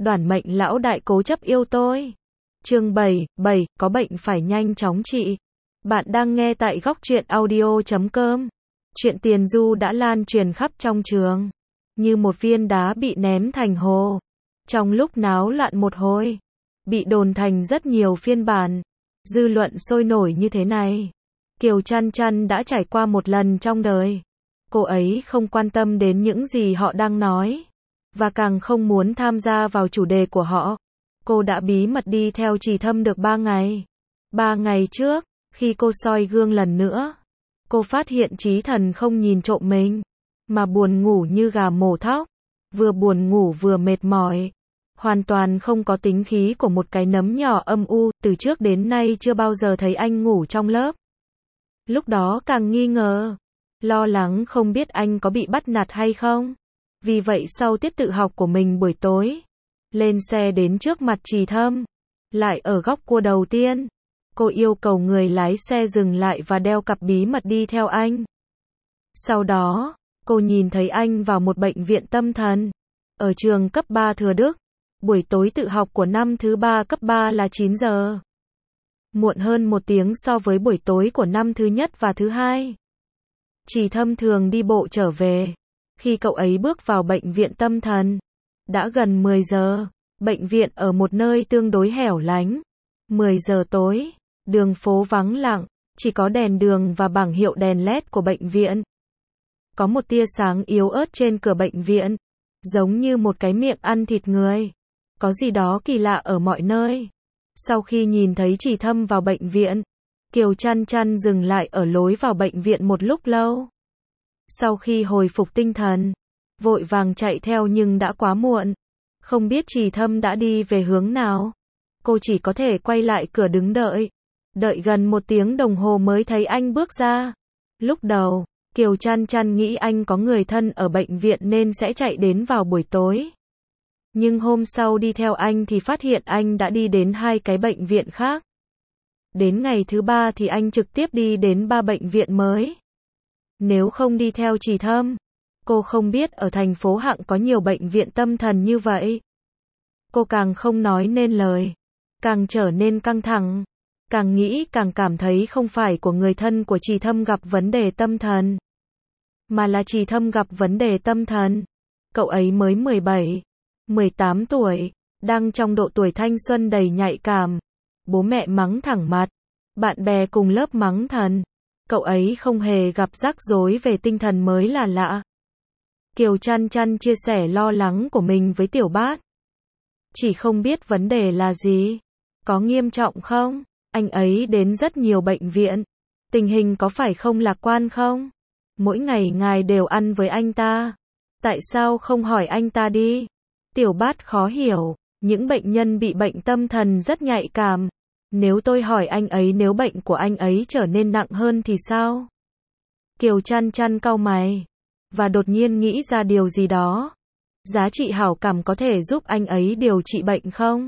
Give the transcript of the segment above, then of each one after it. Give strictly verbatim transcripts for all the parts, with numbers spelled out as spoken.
Đoản Mệnh lão đại cố chấp yêu tôi. Chương bảy, bảy, có bệnh phải nhanh chóng trị. Bạn đang nghe tại góc truyện audio chấm com. Chuyện tiền du đã lan truyền khắp trong trường, như một viên đá bị ném thành hồ. Trong lúc náo loạn một hồi, bị đồn thành rất nhiều phiên bản. Dư luận sôi nổi như thế này. Kiều Chăn Chăn đã trải qua một lần trong đời. Cô ấy không quan tâm đến những gì họ đang nói, và càng không muốn tham gia vào chủ đề của họ. Cô đã bí mật đi theo Trì Thâm được ba ngày. Ba ngày trước, khi cô soi gương lần nữa, cô phát hiện Chí Thần không nhìn trộm mình, mà buồn ngủ như gà mổ thóc, vừa buồn ngủ vừa mệt mỏi, hoàn toàn không có tính khí của một cái nấm nhỏ âm u. Từ trước đến nay chưa bao giờ thấy anh ngủ trong lớp. Lúc đó càng nghi ngờ, lo lắng không biết anh có bị bắt nạt hay không. Vì vậy sau tiết tự học của mình buổi tối, lên xe đến trước mặt Trì Thâm, lại ở góc cua đầu tiên, cô yêu cầu người lái xe dừng lại và đeo cặp bí mật đi theo anh. Sau đó, cô nhìn thấy anh vào một bệnh viện tâm thần, ở trường cấp ba Thừa Đức. Buổi tối tự học của năm thứ ba cấp ba là chín giờ. Muộn hơn một tiếng so với buổi tối của năm thứ nhất và thứ hai. Trì Thâm thường đi bộ trở về. Khi cậu ấy bước vào bệnh viện tâm thần, đã gần mười giờ. Bệnh viện ở một nơi tương đối hẻo lánh. mười giờ tối, đường phố vắng lặng, chỉ có đèn đường và bảng hiệu đèn led của bệnh viện. Có một tia sáng yếu ớt trên cửa bệnh viện, giống như một cái miệng ăn thịt người. Có gì đó kỳ lạ ở mọi nơi. Sau khi nhìn thấy Trì Thâm vào bệnh viện, Kiều Chăn Chăn dừng lại ở lối vào bệnh viện một lúc lâu. Sau khi hồi phục tinh thần, vội vàng chạy theo nhưng đã quá muộn. Không biết Trì Thâm đã đi về hướng nào. Cô chỉ có thể quay lại cửa đứng đợi. Đợi gần một tiếng đồng hồ mới thấy anh bước ra. Lúc đầu, Kiều Chăn Chăn nghĩ anh có người thân ở bệnh viện nên sẽ chạy đến vào buổi tối. Nhưng hôm sau đi theo anh thì phát hiện anh đã đi đến hai cái bệnh viện khác. Đến ngày thứ ba thì anh trực tiếp đi đến ba bệnh viện mới. Nếu không đi theo Trì Thâm, cô không biết ở thành phố Hạng có nhiều bệnh viện tâm thần như vậy. Cô càng không nói nên lời, càng trở nên căng thẳng, càng nghĩ càng cảm thấy không phải của người thân của Trì Thâm gặp vấn đề tâm thần, mà là Trì Thâm gặp vấn đề tâm thần. Cậu ấy mới mười bảy, mười tám tuổi, đang trong độ tuổi thanh xuân đầy nhạy cảm. Bố mẹ mắng thẳng mặt, bạn bè cùng lớp mắng thần. Cậu ấy không hề gặp rắc rối về tinh thần mới là lạ. Kiều Chăn Chăn chia sẻ lo lắng của mình với Tiểu Bát. Chỉ không biết vấn đề là gì, có nghiêm trọng không? Anh ấy đến rất nhiều bệnh viện, tình hình có phải không lạc quan không? Mỗi ngày ngài đều ăn với anh ta, tại sao không hỏi anh ta đi? Tiểu Bát khó hiểu, những bệnh nhân bị bệnh tâm thần rất nhạy cảm. Nếu tôi hỏi anh ấy nếu bệnh của anh ấy trở nên nặng hơn thì sao? Kiều Chăn Chăn cau mày, và đột nhiên nghĩ ra điều gì đó. Giá trị hảo cảm có thể giúp anh ấy điều trị bệnh không?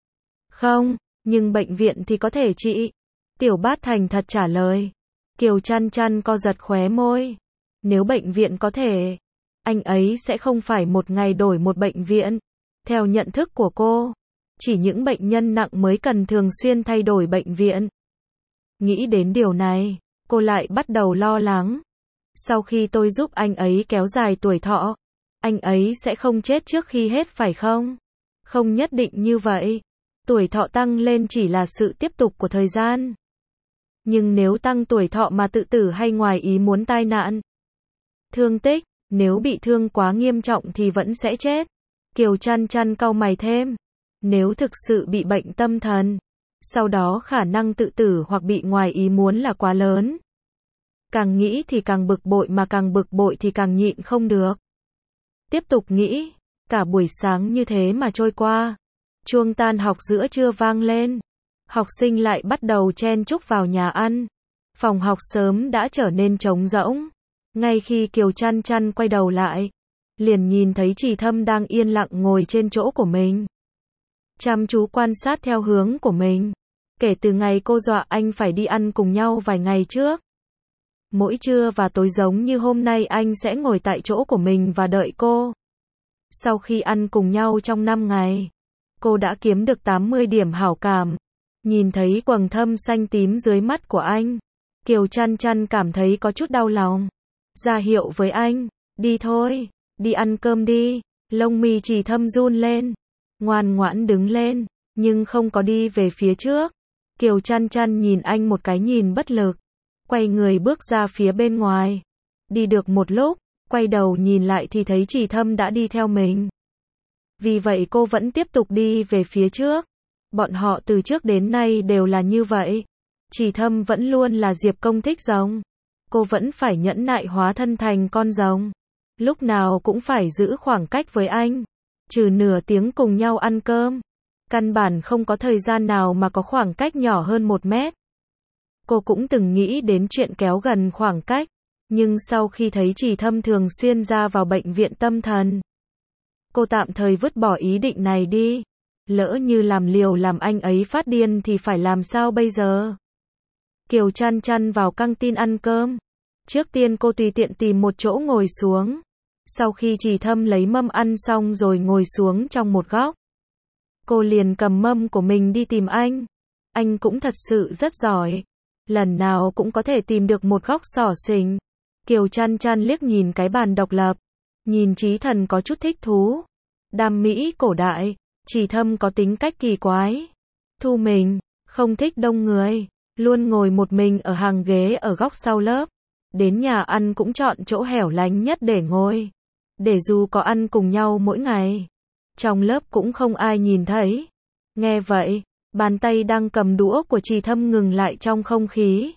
Không, nhưng bệnh viện thì có thể trị. Tiểu Bát thành thật trả lời. Kiều Chăn Chăn co giật khóe môi. Nếu bệnh viện có thể, anh ấy sẽ không phải một ngày đổi một bệnh viện. Theo nhận thức của cô, chỉ những bệnh nhân nặng mới cần thường xuyên thay đổi bệnh viện. Nghĩ đến điều này, cô lại bắt đầu lo lắng. Sau khi tôi giúp anh ấy kéo dài tuổi thọ, anh ấy sẽ không chết trước khi hết phải không? Không nhất định như vậy. Tuổi thọ tăng lên chỉ là sự tiếp tục của thời gian. Nhưng nếu tăng tuổi thọ mà tự tử hay ngoài ý muốn tai nạn, thương tích, nếu bị thương quá nghiêm trọng thì vẫn sẽ chết. Kiều Chăn Chăn cau mày thêm. Nếu thực sự bị bệnh tâm thần, sau đó khả năng tự tử hoặc bị ngoài ý muốn là quá lớn. Càng nghĩ thì càng bực bội, mà càng bực bội thì càng nhịn không được. Tiếp tục nghĩ, cả buổi sáng như thế mà trôi qua. Chuông tan học giữa trưa vang lên. Học sinh lại bắt đầu chen chúc vào nhà ăn. Phòng học sớm đã trở nên trống rỗng. Ngay khi Kiều Chăn Chăn quay đầu lại, liền nhìn thấy Trì Thâm đang yên lặng ngồi trên chỗ của mình, chăm chú quan sát theo hướng của mình. Kể từ ngày cô dọa anh phải đi ăn cùng nhau vài ngày trước, mỗi trưa và tối giống như hôm nay anh sẽ ngồi tại chỗ của mình và đợi cô. Sau khi ăn cùng nhau trong năm ngày, cô đã kiếm được tám mươi điểm hảo cảm. Nhìn thấy quầng thâm xanh tím dưới mắt của anh, Kiều Chăn Chăn cảm thấy có chút đau lòng. Ra hiệu với anh, đi thôi, đi ăn cơm đi. Lông mi Trì Thâm run lên, ngoan ngoãn đứng lên, nhưng không có đi về phía trước. Kiều Chăn Chăn nhìn anh một cái nhìn bất lực, quay người bước ra phía bên ngoài. Đi được một lúc, quay đầu nhìn lại thì thấy Trì Thâm đã đi theo mình. Vì vậy cô vẫn tiếp tục đi về phía trước. Bọn họ từ trước đến nay đều là như vậy. Trì Thâm vẫn luôn là Diệp Công thích rồng. Cô vẫn phải nhẫn nại hóa thân thành con rồng. Lúc nào cũng phải giữ khoảng cách với anh. Trừ nửa tiếng cùng nhau ăn cơm. Căn bản không có thời gian nào mà có khoảng cách nhỏ hơn một mét. Cô cũng từng nghĩ đến chuyện kéo gần khoảng cách. Nhưng sau khi thấy Trì Thâm thường xuyên ra vào bệnh viện tâm thần, cô tạm thời vứt bỏ ý định này đi. Lỡ như làm liều làm anh ấy phát điên thì phải làm sao bây giờ? Kiều Chăn Chăn vào căng tin ăn cơm. Trước tiên cô tùy tiện tìm một chỗ ngồi xuống. Sau khi Trì Thâm lấy mâm ăn xong rồi ngồi xuống trong một góc, cô liền cầm mâm của mình đi tìm anh. Anh cũng thật sự rất giỏi. Lần nào cũng có thể tìm được một góc xỏ xỉnh. Kiều Chăn Chăn liếc nhìn cái bàn độc lập. Nhìn Chí Thần có chút thích thú. Đam mỹ cổ đại. Trì Thâm có tính cách kỳ quái. Thu mình, không thích đông người. Luôn ngồi một mình ở hàng ghế ở góc sau lớp. Đến nhà ăn cũng chọn chỗ hẻo lánh nhất để ngồi. Để dù có ăn cùng nhau mỗi ngày, trong lớp cũng không ai nhìn thấy. Nghe vậy, bàn tay đang cầm đũa của Trì Thâm ngừng lại trong không khí.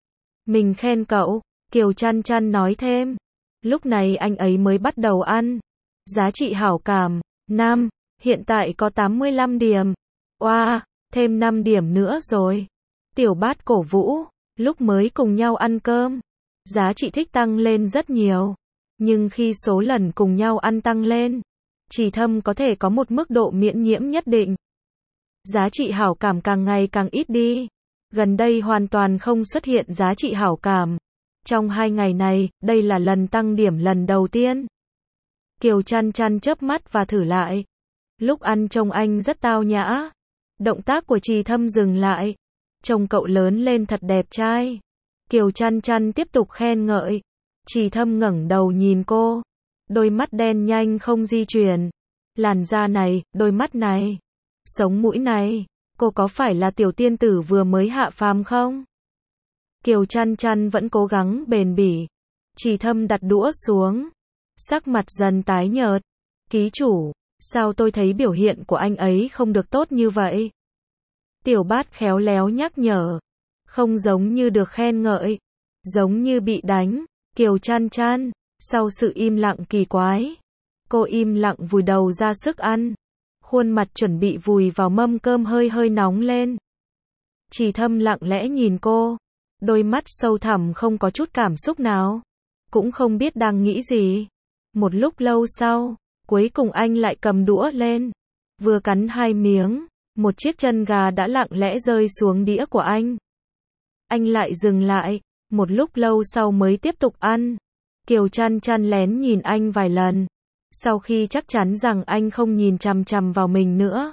Mình khen cậu, Kiều Chăn Chăn nói thêm. Lúc này anh ấy mới bắt đầu ăn. Giá trị hảo cảm, năm, hiện tại có tám mươi lăm điểm. Oa, wow, thêm năm điểm nữa rồi. Tiểu Bát cổ vũ, lúc mới cùng nhau ăn cơm, giá trị thích tăng lên rất nhiều. Nhưng khi số lần cùng nhau ăn tăng lên, Trì Thâm có thể có một mức độ miễn nhiễm nhất định. Giá trị hảo cảm càng ngày càng ít đi. Gần đây hoàn toàn không xuất hiện giá trị hảo cảm. Trong hai ngày này, đây là lần tăng điểm lần đầu tiên. Kiều Chăn Chăn chớp mắt và thử lại. Lúc ăn trông anh rất tao nhã. Động tác của Trì Thâm dừng lại. Trông cậu lớn lên thật đẹp trai. Kiều Chăn Chăn tiếp tục khen ngợi. Trì Thâm ngẩng đầu nhìn cô. Đôi mắt đen nhanh không di chuyển. Làn da này, đôi mắt này, sống mũi này. Cô có phải là tiểu tiên tử vừa mới hạ phàm không? Kiều Chăn Chăn vẫn cố gắng bền bỉ. Trì Thâm đặt đũa xuống. Sắc mặt dần tái nhợt. Ký chủ, sao tôi thấy biểu hiện của anh ấy không được tốt như vậy? Tiểu Bát khéo léo nhắc nhở. Không giống như được khen ngợi. Giống như bị đánh. Kiều Chăn Chăn, sau sự im lặng kỳ quái, cô im lặng vùi đầu ra sức ăn. Khuôn mặt chuẩn bị vùi vào mâm cơm hơi hơi nóng lên. Trì Thâm lặng lẽ nhìn cô. Đôi mắt sâu thẳm không có chút cảm xúc nào. Cũng không biết đang nghĩ gì. Một lúc lâu sau, cuối cùng anh lại cầm đũa lên. Vừa cắn hai miếng, một chiếc chân gà đã lặng lẽ rơi xuống đĩa của anh. Anh lại dừng lại, một lúc lâu sau mới tiếp tục ăn. Kiều Chăn Chăn lén nhìn anh vài lần. Sau khi chắc chắn rằng anh không nhìn chằm chằm vào mình nữa,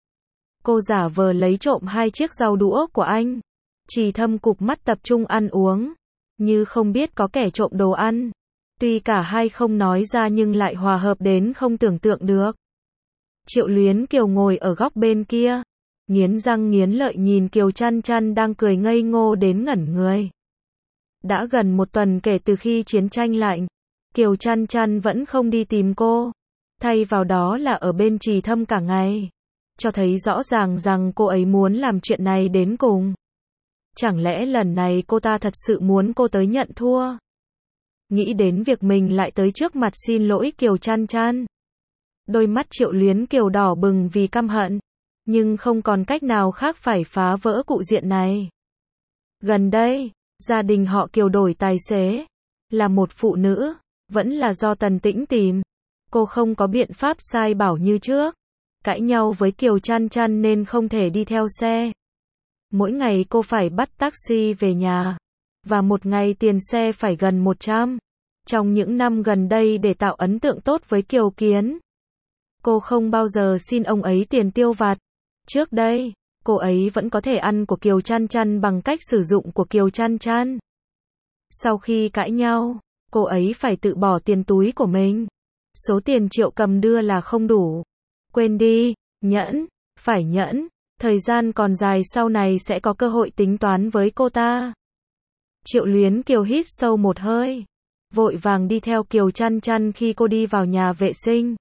cô giả vờ lấy trộm hai chiếc rau đũa của anh. Trì Thâm cụp mắt tập trung ăn uống, như không biết có kẻ trộm đồ ăn. Tuy cả hai không nói ra nhưng lại hòa hợp đến không tưởng tượng được. Triệu Luyến Kiều ngồi ở góc bên kia, nghiến răng nghiến lợi nhìn Kiều Chăn Chăn đang cười ngây ngô đến ngẩn người. Đã gần một tuần kể từ khi chiến tranh lạnh, Kiều Chăn Chăn vẫn không đi tìm cô. Thay vào đó là ở bên Trì Thâm cả ngày. Cho thấy rõ ràng rằng cô ấy muốn làm chuyện này đến cùng. Chẳng lẽ lần này cô ta thật sự muốn cô tới nhận thua? Nghĩ đến việc mình lại tới trước mặt xin lỗi Kiều Chăn Chăn. Đôi mắt Triệu Luyến Kiều đỏ bừng vì căm hận. Nhưng không còn cách nào khác phải phá vỡ cục diện này. Gần đây, gia đình họ Kiều đổi tài xế. Là một phụ nữ, vẫn là do Tần Tĩnh tìm. Cô không có biện pháp sai bảo như trước. Cãi nhau với Kiều Chăn Chăn nên không thể đi theo xe. Mỗi ngày cô phải bắt taxi về nhà. Và một ngày tiền xe phải gần một trăm. Trong những năm gần đây để tạo ấn tượng tốt với Kiều Kiến, Cô không bao giờ xin ông ấy tiền tiêu vặt. Trước đây, cô ấy vẫn có thể ăn của Kiều Chăn Chăn bằng cách sử dụng của Kiều Chăn Chăn. Sau khi cãi nhau, cô ấy phải tự bỏ tiền túi của mình. Số tiền Triệu Cầm đưa là không đủ. Quên đi, nhẫn, phải nhẫn. Thời gian còn dài, sau này sẽ có cơ hội tính toán với cô ta. Triệu Luyến Kiều hít sâu một hơi, vội vàng đi theo Kiều Chăn Chăn khi cô đi vào nhà vệ sinh.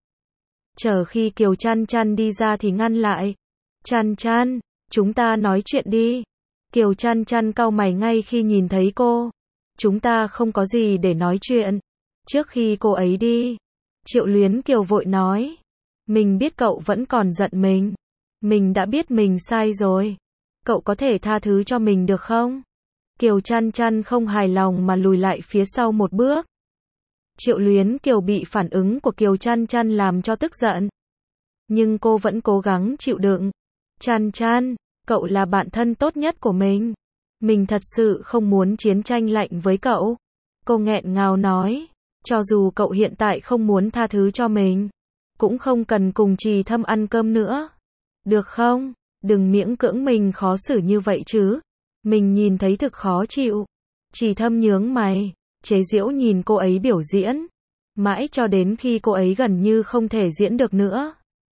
Chờ khi Kiều Chăn Chăn đi ra thì ngăn lại. Chăn Chăn, chúng ta nói chuyện đi. Kiều Chăn Chăn cau mày ngay khi nhìn thấy cô. Chúng ta không có gì để nói chuyện. Trước khi cô ấy đi, Triệu Luyến Kiều vội nói. Mình biết cậu vẫn còn giận mình. Mình đã biết mình sai rồi. Cậu có thể tha thứ cho mình được không? Kiều Chăn Chăn không hài lòng mà lùi lại phía sau một bước. Triệu Luyến Kiều bị phản ứng của Kiều Chăn Chăn làm cho tức giận. Nhưng cô vẫn cố gắng chịu đựng. Chăn Chăn, cậu là bạn thân tốt nhất của mình. Mình thật sự không muốn chiến tranh lạnh với cậu. Cô nghẹn ngào nói. Cho dù cậu hiện tại không muốn tha thứ cho mình, cũng không cần cùng Trì Thâm ăn cơm nữa. Được không? Đừng miễn cưỡng mình khó xử như vậy chứ. Mình nhìn thấy thực khó chịu. Trì Thâm nhướng mày, chế giễu nhìn cô ấy biểu diễn. Mãi cho đến khi cô ấy gần như không thể diễn được nữa,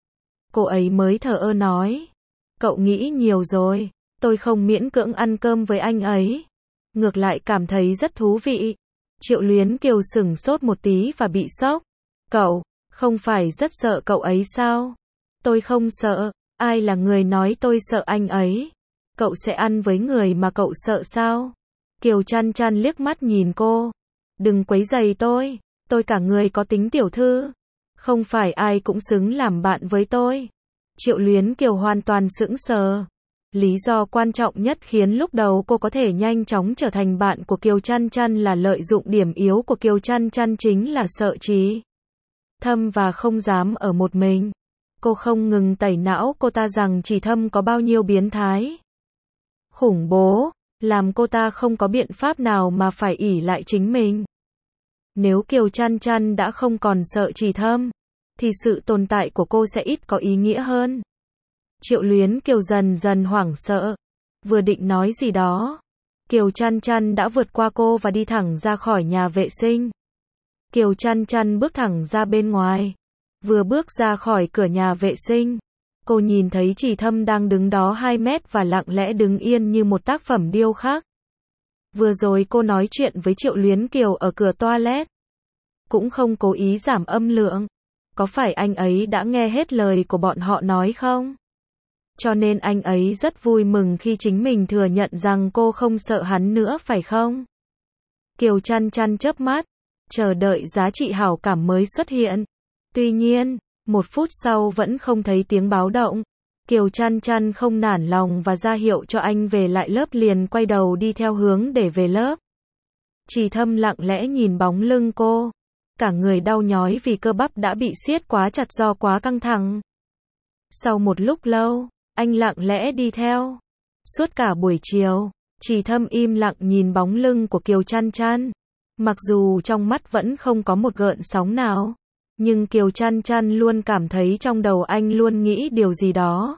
cô ấy mới thờ ơ nói. Cậu nghĩ nhiều rồi. Tôi không miễn cưỡng ăn cơm với anh ấy. Ngược lại cảm thấy rất thú vị. Triệu Luyến Kiều sửng sốt một tí và bị sốc. Cậu, không phải rất sợ cậu ấy sao? Tôi không sợ. Ai là người nói tôi sợ anh ấy? Cậu sẽ ăn với người mà cậu sợ sao? Kiều Chăn Chăn liếc mắt nhìn cô. Đừng quấy rầy tôi. Tôi cả người có tính tiểu thư. Không phải ai cũng xứng làm bạn với tôi. Triệu Luyến Kiều hoàn toàn sững sờ. Lý do quan trọng nhất khiến lúc đầu cô có thể nhanh chóng trở thành bạn của Kiều Chăn Chăn là lợi dụng điểm yếu của Kiều Chăn Chăn, chính là sợ Trì Thâm và không dám ở một mình. Cô không ngừng tẩy não cô ta rằng Trì Thâm có bao nhiêu biến thái, khủng bố, làm cô ta không có biện pháp nào mà phải ỷ lại chính mình. Nếu Kiều Chăn Chăn đã không còn sợ Trì Thâm, thì sự tồn tại của cô sẽ ít có ý nghĩa hơn. Triệu Luyến Kiều dần dần hoảng sợ. Vừa định nói gì đó, Kiều Chăn Chăn đã vượt qua cô và đi thẳng ra khỏi nhà vệ sinh. Kiều Chăn Chăn bước thẳng ra bên ngoài. Vừa bước ra khỏi cửa nhà vệ sinh, cô nhìn thấy Trì Thâm đang đứng đó hai mét và lặng lẽ đứng yên như một tác phẩm điêu khắc. Vừa rồi cô nói chuyện với Triệu Luyến Kiều ở cửa toilet, cũng không cố ý giảm âm lượng. Có phải anh ấy đã nghe hết lời của bọn họ nói không? Cho nên anh ấy rất vui mừng khi chính mình thừa nhận rằng cô không sợ hắn nữa phải không? Kiều Chăn Chăn chớp mắt, chờ đợi giá trị hảo cảm mới xuất hiện. Tuy nhiên, một phút sau vẫn không thấy tiếng báo động. Kiều Chăn Chăn không nản lòng và ra hiệu cho anh về lại lớp, liền quay đầu đi theo hướng để về lớp. Trì Thâm lặng lẽ nhìn bóng lưng cô. Cả người đau nhói vì cơ bắp đã bị siết quá chặt do quá căng thẳng. Sau một lúc lâu, anh lặng lẽ đi theo. Suốt cả buổi chiều, Trì Thâm im lặng nhìn bóng lưng của Kiều Chăn Chăn. Mặc dù trong mắt vẫn không có một gợn sóng nào, nhưng Kiều Chăn Chăn luôn cảm thấy trong đầu anh luôn nghĩ điều gì đó.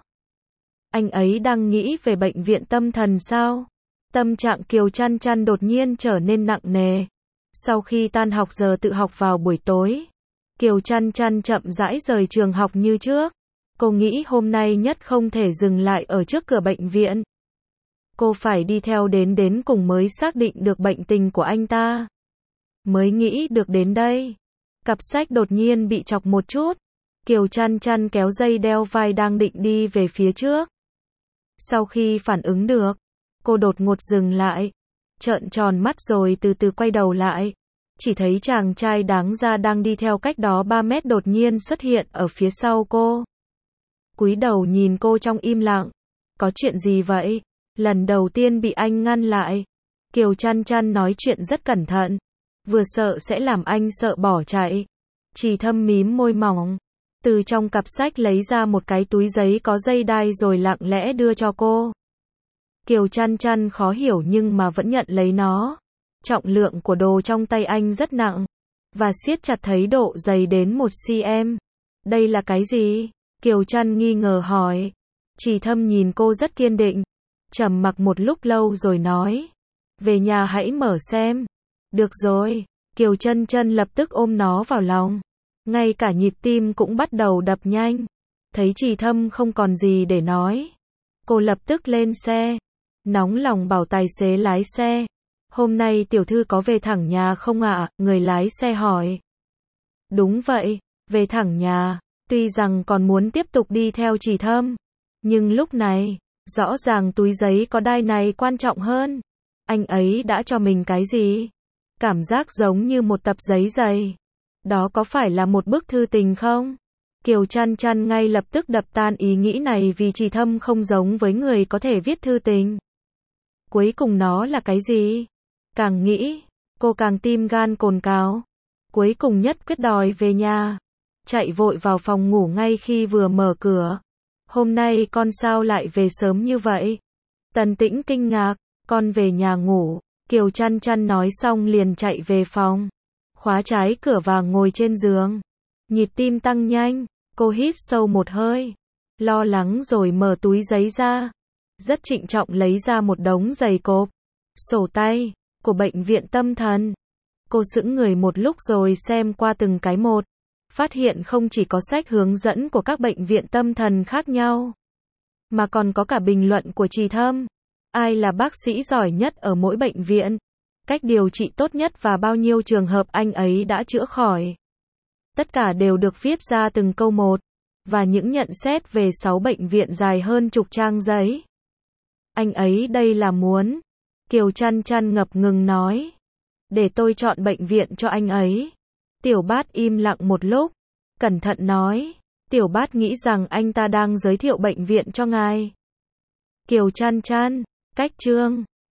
Anh ấy đang nghĩ về bệnh viện tâm thần sao? Tâm trạng Kiều Chăn Chăn đột nhiên trở nên nặng nề. Sau khi tan học giờ tự học vào buổi tối, Kiều Chăn Chăn chậm rãi rời trường học như trước. Cô nghĩ hôm nay nhất không thể dừng lại ở trước cửa bệnh viện. Cô phải đi theo đến đến cùng mới xác định được bệnh tình của anh ta. Mới nghĩ được đến đây, cặp sách đột nhiên bị chọc một chút. Kiều Chăn Chăn kéo dây đeo vai đang định đi về phía trước. Sau khi phản ứng được, cô đột ngột dừng lại, trợn tròn mắt rồi từ từ quay đầu lại. Chỉ thấy chàng trai đáng ra đang đi theo cách đó ba mét đột nhiên xuất hiện ở phía sau cô. Cúi đầu nhìn cô trong im lặng. Có chuyện gì vậy? Lần đầu tiên bị anh ngăn lại. Kiều Chăn Chăn nói chuyện rất cẩn thận, vừa sợ sẽ làm anh sợ bỏ chạy. Trì Thâm mím môi mỏng, từ trong cặp sách lấy ra một cái túi giấy có dây đai rồi lặng lẽ đưa cho cô. Kiều Chăn Chăn khó hiểu nhưng mà vẫn nhận lấy nó. Trọng lượng của đồ trong tay anh rất nặng, và siết chặt thấy độ dày đến một xăng-ti-mét. Đây là cái gì? Kiều Trăn nghi ngờ hỏi. Trì Thâm nhìn cô rất kiên định, trầm mặc một lúc lâu rồi nói. Về nhà hãy mở xem. Được rồi. Kiều Trân Trân lập tức ôm nó vào lòng. Ngay cả nhịp tim cũng bắt đầu đập nhanh. Thấy Trì Thâm không còn gì để nói, cô lập tức lên xe. Nóng lòng bảo tài xế lái xe. Hôm nay tiểu thư có về thẳng nhà không ạ? Người lái xe hỏi. Đúng vậy, về thẳng nhà. Tuy rằng còn muốn tiếp tục đi theo Trì Thâm, nhưng lúc này, rõ ràng túi giấy có đai này quan trọng hơn. Anh ấy đã cho mình cái gì? Cảm giác giống như một tập giấy dày. Đó có phải là một bức thư tình không? Kiều Trăn Trăn ngay lập tức đập tan ý nghĩ này vì Trì Thâm không giống với người có thể viết thư tình. Cuối cùng nó là cái gì? Càng nghĩ, cô càng tim gan cồn cào. Cuối cùng nhất quyết đòi về nhà. Chạy vội vào phòng ngủ ngay khi vừa mở cửa. Hôm nay con sao lại về sớm như vậy? Tần Tĩnh kinh ngạc. Con về nhà ngủ. Kiều Trăn Trăn nói xong liền chạy về phòng. Khóa trái cửa và ngồi trên giường. Nhịp tim tăng nhanh. Cô hít sâu một hơi. Lo lắng rồi mở túi giấy ra. Rất trịnh trọng lấy ra một đống giày cộp. Sổ tay. Của bệnh viện tâm thần. Cô sững người một lúc rồi xem qua từng cái một. Phát hiện không chỉ có sách hướng dẫn của các bệnh viện tâm thần khác nhau, mà còn có cả bình luận của Trì Thâm. Ai là bác sĩ giỏi nhất ở mỗi bệnh viện? Cách điều trị tốt nhất và bao nhiêu trường hợp anh ấy đã chữa khỏi? Tất cả đều được viết ra từng câu một. Và những nhận xét về sáu bệnh viện dài hơn chục trang giấy. Anh ấy đây là muốn. Kiều Trăn Trăn ngập ngừng nói. Để tôi chọn bệnh viện cho anh ấy. Tiểu Bát im lặng một lúc. Cẩn thận nói. Tiểu Bát nghĩ rằng anh ta đang giới thiệu bệnh viện cho ngài. Kiều Trăn Trăn. Cách chương.